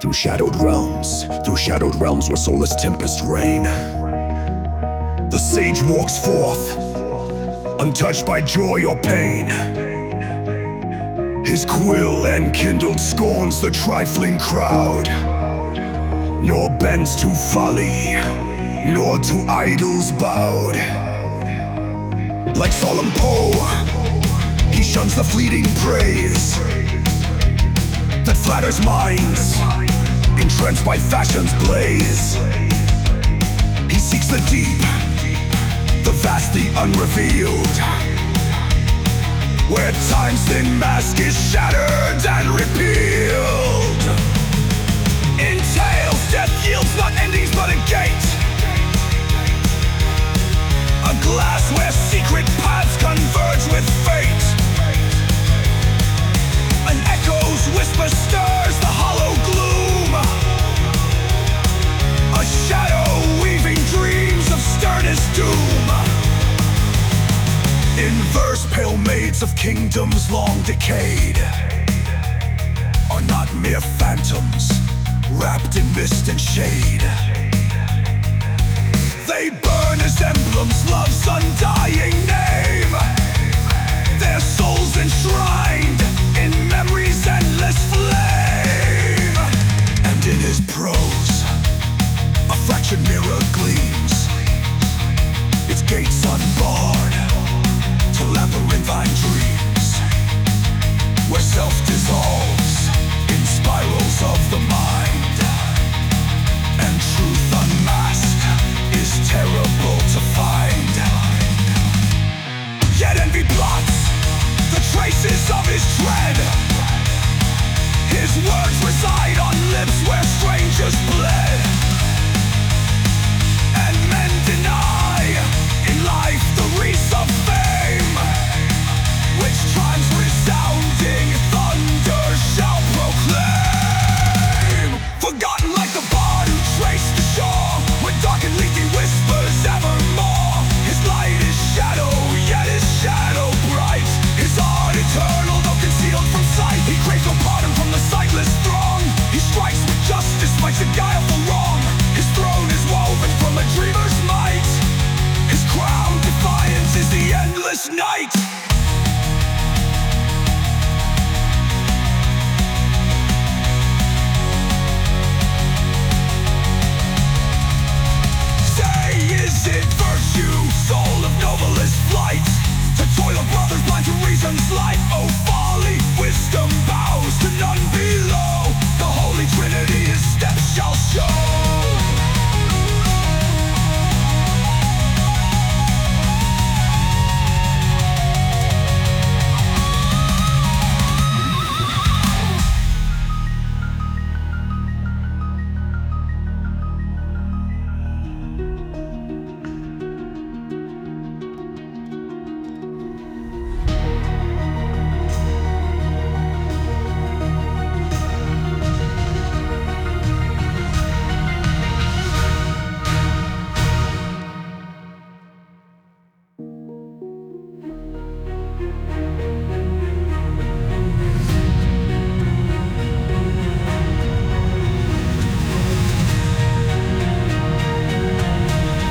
Through shadowed realms where soulless tempests reign, the sage walks forth, untouched by joy or pain. His quill enkindled scorns the trifling crowd, nor bends to folly, nor to idols bowed. Like solemn Poe, he shuns the fleeting praise that flatters minds, entranced by fashion's blaze. He seeks the deep, the vast, the unrevealed, where time's thin mask is shattered and repealed. In tales, death yields not endings but a gate, a glass where secret paths converge with fate. An echo's whisper stirs the hollow gloom, a shadow weaving dreams of sternest doom. In verse, pale maids of kingdoms long decayed are not mere phantoms wrapped in mist and shade. They burn as emblems, love's undying